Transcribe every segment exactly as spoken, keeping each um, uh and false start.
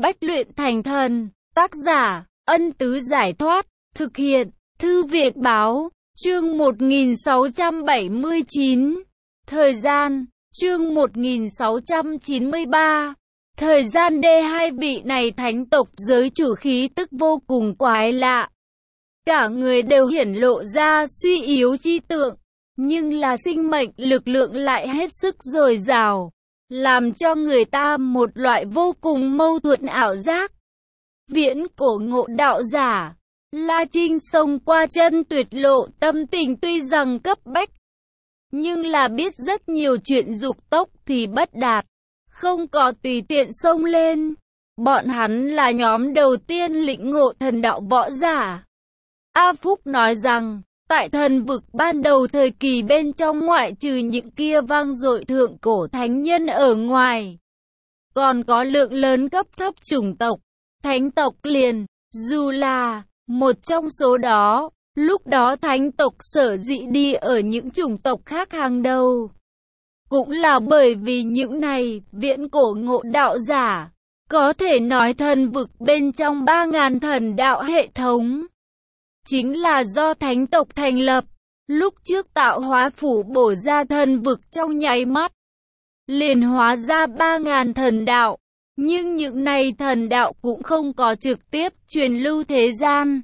bách luyện thành thần. Tác giả, Ân Tứ Giải Thoát. Thực hiện, Thư Viện Báo. Chương một nghìn sáu trăm bảy mươi chín. Thời gian, chương một nghìn sáu trăm chín mươi ba. Thời gian D. Hai vị này thánh tộc giới chủ khí tức vô cùng quái lạ. Cả người đều hiển lộ ra suy yếu chi tượng, nhưng là sinh mệnh lực lượng lại hết sức dồi dào, làm cho người ta một loại vô cùng mâu thuẫn ảo giác. Viễn cổ ngộ đạo giả, La Trinh xông qua chân tuyệt lộ, tâm tình tuy rằng cấp bách, nhưng là biết rất nhiều chuyện dục tốc thì bất đạt, không có tùy tiện xông lên. Bọn hắn là nhóm đầu tiên lĩnh ngộ thần đạo võ giả. A Phúc nói rằng, tại thần vực ban đầu thời kỳ bên trong, ngoại trừ những kia vang dội thượng cổ thánh nhân ở ngoài, còn có lượng lớn cấp thấp chủng tộc, thánh tộc liền, dù là một trong số đó. Lúc đó thánh tộc sở dĩ đi ở những chủng tộc khác hàng đầu, cũng là bởi vì những này viễn cổ ngộ đạo giả, có thể nói thần vực bên trong ba ngàn thần đạo hệ thống, chính là do thánh tộc thành lập. Lúc trước tạo hóa phủ bổ ra thần vực trong nháy mắt, liền hóa ra ba ngàn thần đạo, nhưng những này thần đạo cũng không có trực tiếp truyền lưu thế gian,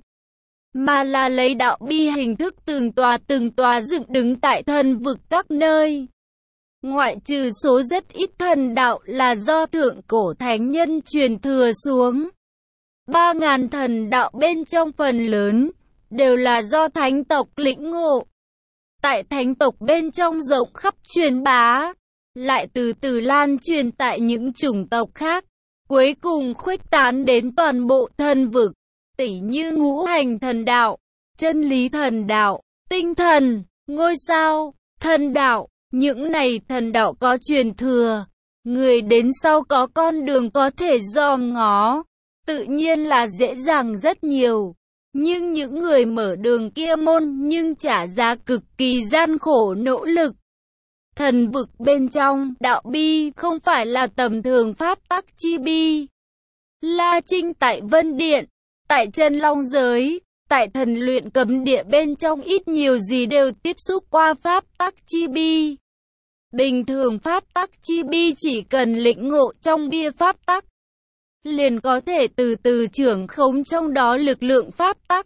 mà là lấy đạo bi hình thức từng tòa từng tòa dựng đứng tại thần vực các nơi. Ngoại trừ số rất ít thần đạo là do thượng cổ thánh nhân truyền thừa xuống, ba ngàn thần đạo bên trong phần lớn đều là do thánh tộc lĩnh ngộ, tại thánh tộc bên trong rộng khắp truyền bá, lại từ từ lan truyền tại những chủng tộc khác, cuối cùng khuếch tán đến toàn bộ thần vực. Tỉ như ngũ hành thần đạo, chân lý thần đạo, tinh thần, ngôi sao, thần đạo. Những này thần đạo có truyền thừa, người đến sau có con đường có thể dòm ngó, tự nhiên là dễ dàng rất nhiều. Nhưng những người mở đường kia môn nhưng trả giá cực kỳ gian khổ nỗ lực. Thần vực bên trong, đạo bi không phải là tầm thường pháp tắc chi bi. La Trinh tại Vân Điện, tại Chân Long Giới, tại thần luyện cấm địa bên trong ít nhiều gì đều tiếp xúc qua pháp tắc chi bi. Bình thường pháp tắc chi bi chỉ cần lĩnh ngộ trong bia pháp tắc, liền có thể từ từ trưởng khống trong đó lực lượng pháp tắc.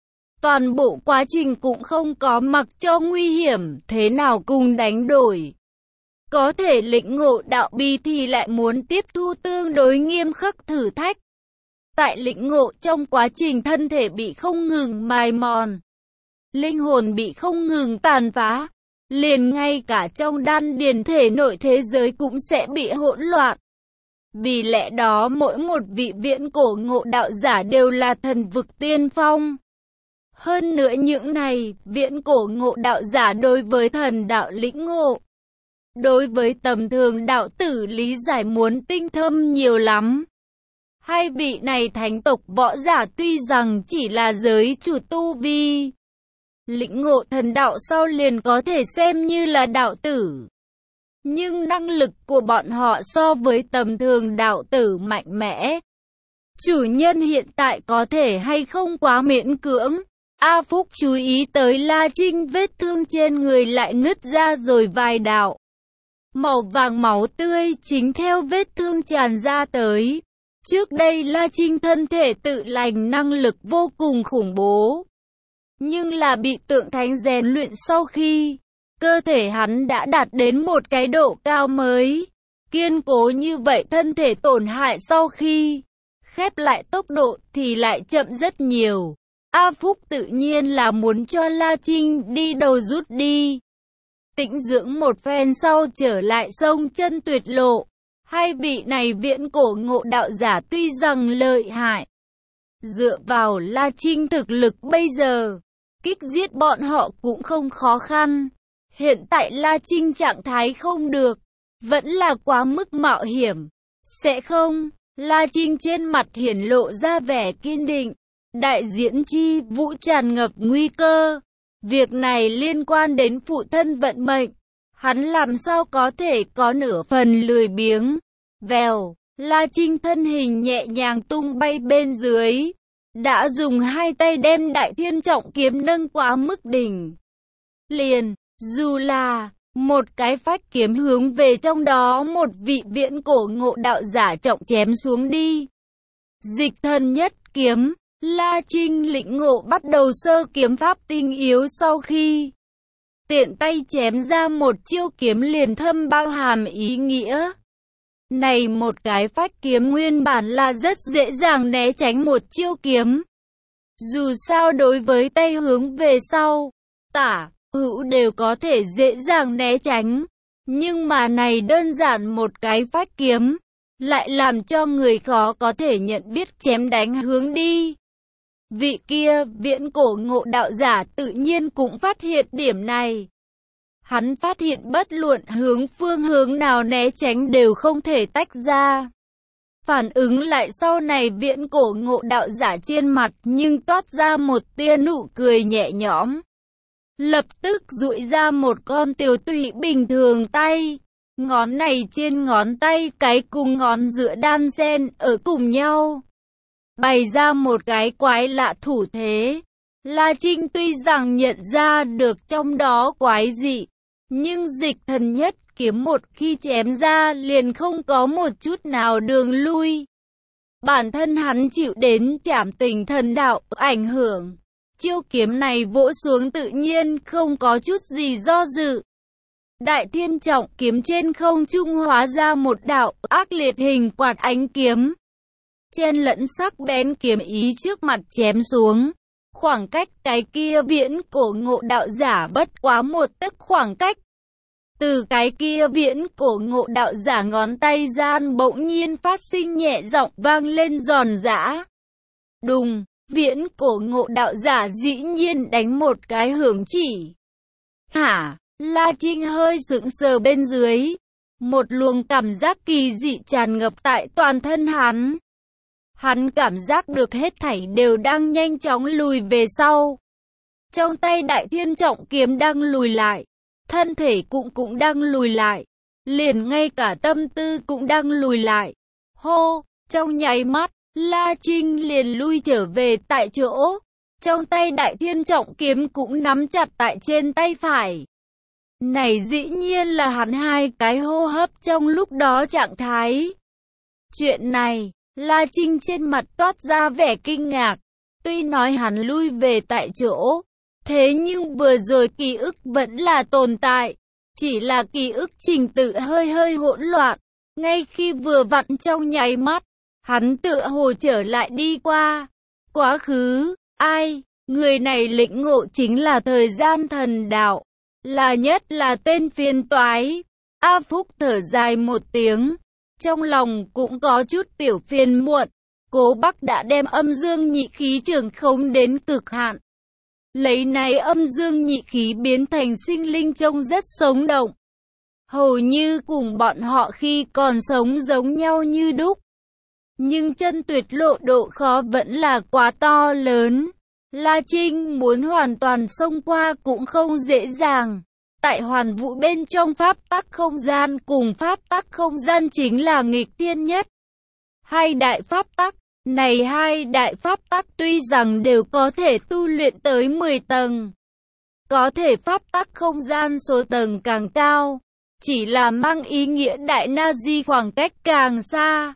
Toàn bộ quá trình cũng không có mặc cho nguy hiểm thế nào cùng đánh đổi. Có thể lĩnh ngộ đạo bi thì lại muốn tiếp thu tương đối nghiêm khắc thử thách. Tại lĩnh ngộ trong quá trình thân thể bị không ngừng mài mòn, linh hồn bị không ngừng tàn phá, liền ngay cả trong đan điền thể nội thế giới cũng sẽ bị hỗn loạn. Vì lẽ đó mỗi một vị viễn cổ ngộ đạo giả đều là thần vực tiên phong. Hơn nữa những này, viễn cổ ngộ đạo giả đối với thần đạo lĩnh ngộ, đối với tầm thường đạo tử lý giải muốn tinh thâm nhiều lắm. Hai vị này thánh tộc võ giả tuy rằng chỉ là giới chủ tu vi, lĩnh ngộ thần đạo sau liền có thể xem như là đạo tử, nhưng năng lực của bọn họ so với tầm thường đạo tử mạnh mẽ. Chủ nhân hiện tại có thể hay không quá miễn cưỡng. A Phúc chú ý tới La Trinh vết thương trên người lại nứt ra rồi vài đạo màu vàng máu tươi chính theo vết thương tràn ra tới. Trước đây La Trinh thân thể tự lành năng lực vô cùng khủng bố, nhưng là bị tượng thánh rèn luyện sau khi, cơ thể hắn đã đạt đến một cái độ cao mới, kiên cố như vậy. Thân thể tổn hại sau khi khép lại tốc độ thì lại chậm rất nhiều. A Phúc tự nhiên là muốn cho La Trinh đi đầu rút đi, tĩnh dưỡng một phen sau trở lại sông chân tuyệt lộ. Hai vị này viễn cổ ngộ đạo giả tuy rằng lợi hại, dựa vào La Trinh thực lực bây giờ, kích giết bọn họ cũng không khó khăn. Hiện tại La Trinh trạng thái không được, vẫn là quá mức mạo hiểm. Sẽ không, La Trinh trên mặt hiển lộ ra vẻ kiên định. Đại diễn chi vũ tràn ngập nguy cơ. Việc này liên quan đến phụ thân vận mệnh. Hắn làm sao có thể có nửa phần lười biếng. Vèo, La Trinh thân hình nhẹ nhàng tung bay bên dưới, đã dùng hai tay đem Đại Thiên Trọng Kiếm nâng quá mức đỉnh. Liền, dù là một cái phách kiếm hướng về trong đó một vị viễn cổ ngộ đạo giả trọng chém xuống đi. Dịch thần nhất kiếm, La Trinh lĩnh ngộ bắt đầu sơ kiếm pháp tinh yếu sau khi tiện tay chém ra một chiêu kiếm liền thâm bao hàm ý nghĩa. Này một cái phách kiếm nguyên bản là rất dễ dàng né tránh một chiêu kiếm. Dù sao đối với tay hướng về sau, tả, hữu đều có thể dễ dàng né tránh. Nhưng mà này đơn giản một cái phách kiếm, lại làm cho người khó có thể nhận biết chém đánh hướng đi. Vị kia viễn cổ ngộ đạo giả tự nhiên cũng phát hiện điểm này. Hắn phát hiện bất luận hướng phương hướng nào né tránh đều không thể tách ra. Phản ứng lại sau này viễn cổ ngộ đạo giả trên mặt nhưng toát ra một tia nụ cười nhẹ nhõm. Lập tức duỗi ra một con tiểu tụy bình thường tay. Ngón này trên ngón tay cái cùng ngón giữa đan xen ở cùng nhau. Bày ra một cái quái lạ thủ thế. La Trinh tuy rằng nhận ra được trong đó quái dị, nhưng dịch thần nhất kiếm một khi chém ra liền không có một chút nào đường lui. Bản thân hắn chịu đến trảm tình thần đạo ảnh hưởng. Chiêu kiếm này vỗ xuống tự nhiên không có chút gì do dự. Đại Thiên Trọng Kiếm trên không trung hóa ra một đạo ác liệt hình quạt ánh kiếm. Chen lẫn sắc bén kiếm ý trước mặt chém xuống. Khoảng cách cái kia viễn cổ ngộ đạo giả bất quá một tấc khoảng cách. Từ cái kia viễn cổ ngộ đạo giả ngón tay gian bỗng nhiên phát sinh nhẹ giọng vang lên giòn giã. Đùng, viễn cổ ngộ đạo giả dĩ nhiên đánh một cái hưởng chỉ. Hả? La Trinh hơi sững sờ bên dưới. Một luồng cảm giác kỳ dị tràn ngập tại toàn thân hắn. Hắn cảm giác được hết thảy đều đang nhanh chóng lùi về sau. Trong tay Đại Thiên Trọng Kiếm đang lùi lại. Thân thể cũng cũng đang lùi lại. Liền ngay cả tâm tư cũng đang lùi lại. Hô, trong nháy mắt, La Trinh liền lui trở về tại chỗ. Trong tay Đại Thiên Trọng Kiếm cũng nắm chặt tại trên tay phải. Này dĩ nhiên là hắn hai cái hô hấp trong lúc đó trạng thái. Chuyện này, La Trinh trên mặt toát ra vẻ kinh ngạc. Tuy nói hắn lui về tại chỗ, thế nhưng vừa rồi ký ức vẫn là tồn tại. Chỉ là ký ức trình tự hơi hơi hỗn loạn. Ngay khi vừa vặn trong nháy mắt, hắn tựa hồ trở lại đi qua. Quá khứ, ai, người này lĩnh ngộ chính là thời gian thần đạo. Là nhất là tên phiền toái. A Phúc thở dài một tiếng. Trong lòng cũng có chút tiểu phiền muộn. Cố Bắc đã đem âm dương nhị khí trưởng khống đến cực hạn. Lấy này âm dương nhị khí biến thành sinh linh trông rất sống động. Hầu như cùng bọn họ khi còn sống giống nhau như đúc. Nhưng chân tuyệt lộ độ khó vẫn là quá to lớn. La Trinh muốn hoàn toàn xông qua cũng không dễ dàng. Tại hoàn vũ bên trong pháp tắc không gian cùng pháp tắc không gian chính là nghịch thiên nhất. Hai đại pháp tắc, này hai đại pháp tắc tuy rằng đều có thể tu luyện tới mười tầng. Có thể pháp tắc không gian số tầng càng cao, chỉ là mang ý nghĩa đại na di khoảng cách càng xa.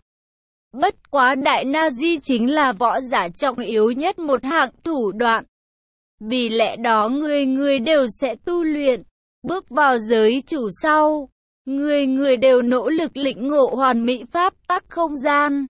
Bất quá đại na di chính là võ giả trọng yếu nhất một hạng thủ đoạn. Vì lẽ đó người người đều sẽ tu luyện. Bước vào giới chủ sau, người người đều nỗ lực lĩnh ngộ hoàn mỹ pháp tắc không gian.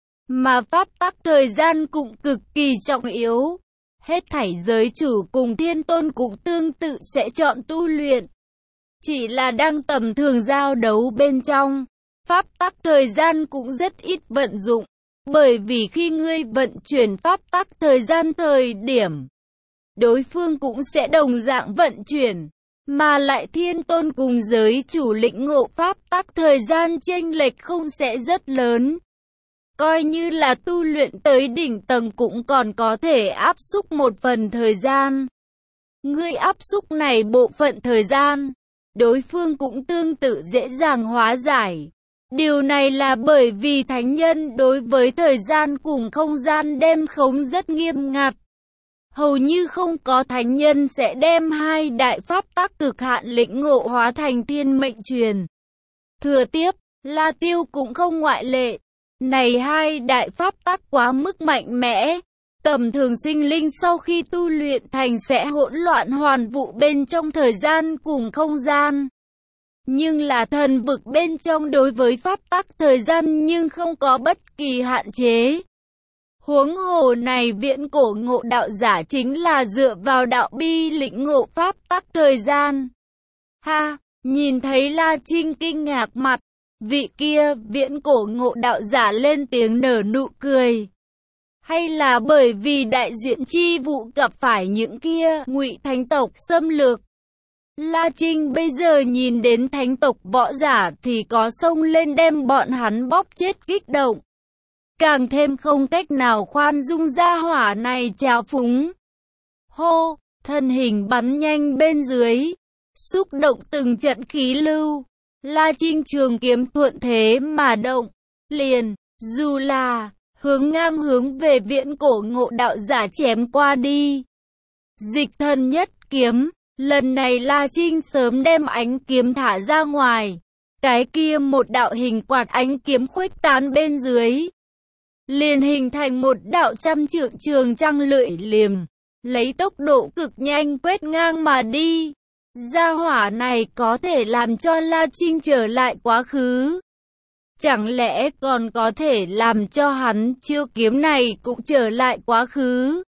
Mà pháp tắc thời gian cũng cực kỳ trọng yếu. Hết thảy giới chủ cùng thiên tôn cũng tương tự sẽ chọn tu luyện. Chỉ là đang tầm thường giao đấu bên trong, pháp tắc thời gian cũng rất ít vận dụng. Bởi vì khi ngươi vận chuyển pháp tắc thời gian thời điểm, đối phương cũng sẽ đồng dạng vận chuyển. Mà lại thiên tôn cùng giới chủ lĩnh ngộ pháp tắc thời gian chênh lệch không sẽ rất lớn. Coi như là tu luyện tới đỉnh tầng cũng còn có thể áp xúc một phần thời gian. Ngươi áp xúc này bộ phận thời gian, đối phương cũng tương tự dễ dàng hóa giải. Điều này là bởi vì thánh nhân đối với thời gian cùng không gian đem khống rất nghiêm ngặt. Hầu như không có thánh nhân sẽ đem hai đại pháp tắc cực hạn lĩnh ngộ hóa thành thiên mệnh truyền. Thừa tiếp, La Tiêu cũng không ngoại lệ. Này hai đại pháp tắc quá mức mạnh mẽ. Tầm thường sinh linh sau khi tu luyện thành sẽ hỗn loạn hoàn vụ bên trong thời gian cùng không gian. Nhưng là thần vực bên trong đối với pháp tắc thời gian nhưng không có bất kỳ hạn chế. Huống hồ này viễn cổ ngộ đạo giả chính là dựa vào đạo bi lĩnh ngộ pháp tắc thời gian. Ha, nhìn thấy La Trinh kinh ngạc mặt, vị kia viễn cổ ngộ đạo giả lên tiếng nở nụ cười. Hay là bởi vì đại diện chi vụ gặp phải những kia ngụy thánh tộc xâm lược? La Trinh bây giờ nhìn đến thánh tộc võ giả thì có xông lên đem bọn hắn bóp chết kích động. Càng thêm không cách nào khoan dung gia hỏa này trào phúng. Hô, thân hình bắn nhanh bên dưới, xúc động từng trận khí lưu. La Trinh trường kiếm thuận thế mà động, liền, dù là hướng ngang hướng về viễn cổ ngộ đạo giả chém qua đi. Dịch thân nhất kiếm, lần này La Trinh sớm đem ánh kiếm thả ra ngoài. Cái kia một đạo hình quạt ánh kiếm khuếch tán bên dưới, liền hình thành một đạo trăm trượng trường trăng lưỡi liềm, lấy tốc độ cực nhanh quét ngang mà đi. Gia hỏa này có thể làm cho La Trinh trở lại quá khứ. Chẳng lẽ còn có thể làm cho hắn chiêu kiếm này cũng trở lại quá khứ?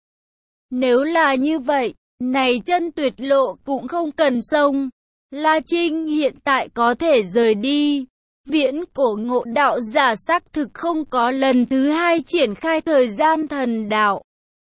Nếu là như vậy, này chân tuyệt lộ cũng không cần xông. La Trinh hiện tại có thể rời đi. Viễn cổ ngộ đạo giả xác thực không có lần thứ hai triển khai thời gian thần đạo,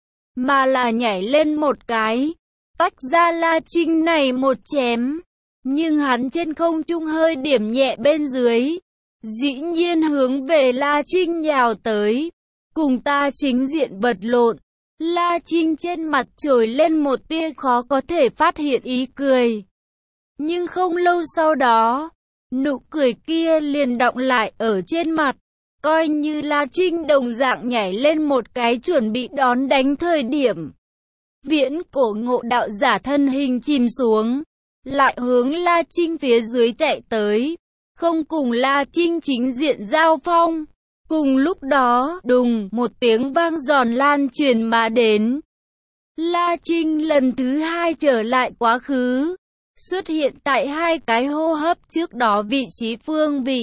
mà là nhảy lên một cái, tách ra La Trinh này một chém. Nhưng hắn trên không trung hơi điểm nhẹ bên dưới, dĩ nhiên hướng về La Trinh nhào tới, cùng ta chính diện vật lộn. La Trinh trên mặt trồi lên một tia khó có thể phát hiện ý cười. Nhưng không lâu sau đó, nụ cười kia liền đọng lại ở trên mặt, coi như La Trinh đồng dạng nhảy lên một cái chuẩn bị đón đánh thời điểm. Viễn cổ ngộ đạo giả thân hình chìm xuống, lại hướng La Trinh phía dưới chạy tới, không cùng La Trinh chính diện giao phong. Cùng lúc đó, đùng, một tiếng vang giòn lan truyền mà đến. La Trinh lần thứ hai trở lại quá khứ, xuất hiện tại hai cái hô hấp trước đó vị trí phương vị.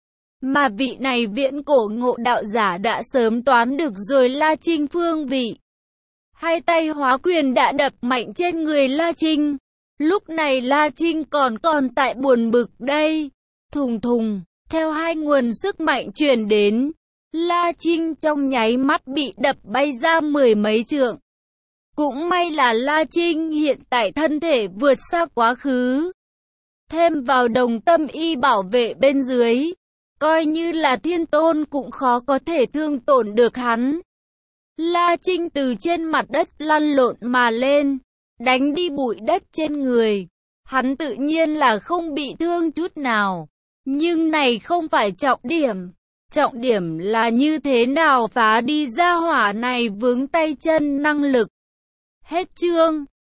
Mà vị này viễn cổ ngộ đạo giả đã sớm toán được rồi La Trinh phương vị. Hai tay hóa quyền đã đập mạnh trên người La Trinh. Lúc này La Trinh còn còn tại buồn bực đây. Thùng thùng, theo hai nguồn sức mạnh truyền đến, La Trinh trong nháy mắt bị đập bay ra mười mấy trượng. Cũng may là La Trinh hiện tại thân thể vượt xa quá khứ. Thêm vào đồng tâm y bảo vệ bên dưới, coi như là thiên tôn cũng khó có thể thương tổn được hắn. La Trinh từ trên mặt đất lăn lộn mà lên, đánh đi bụi đất trên người. Hắn tự nhiên là không bị thương chút nào. Nhưng này không phải trọng điểm. Trọng điểm là như thế nào phá đi gia hỏa này vướng tay chân năng lực. Hết chương.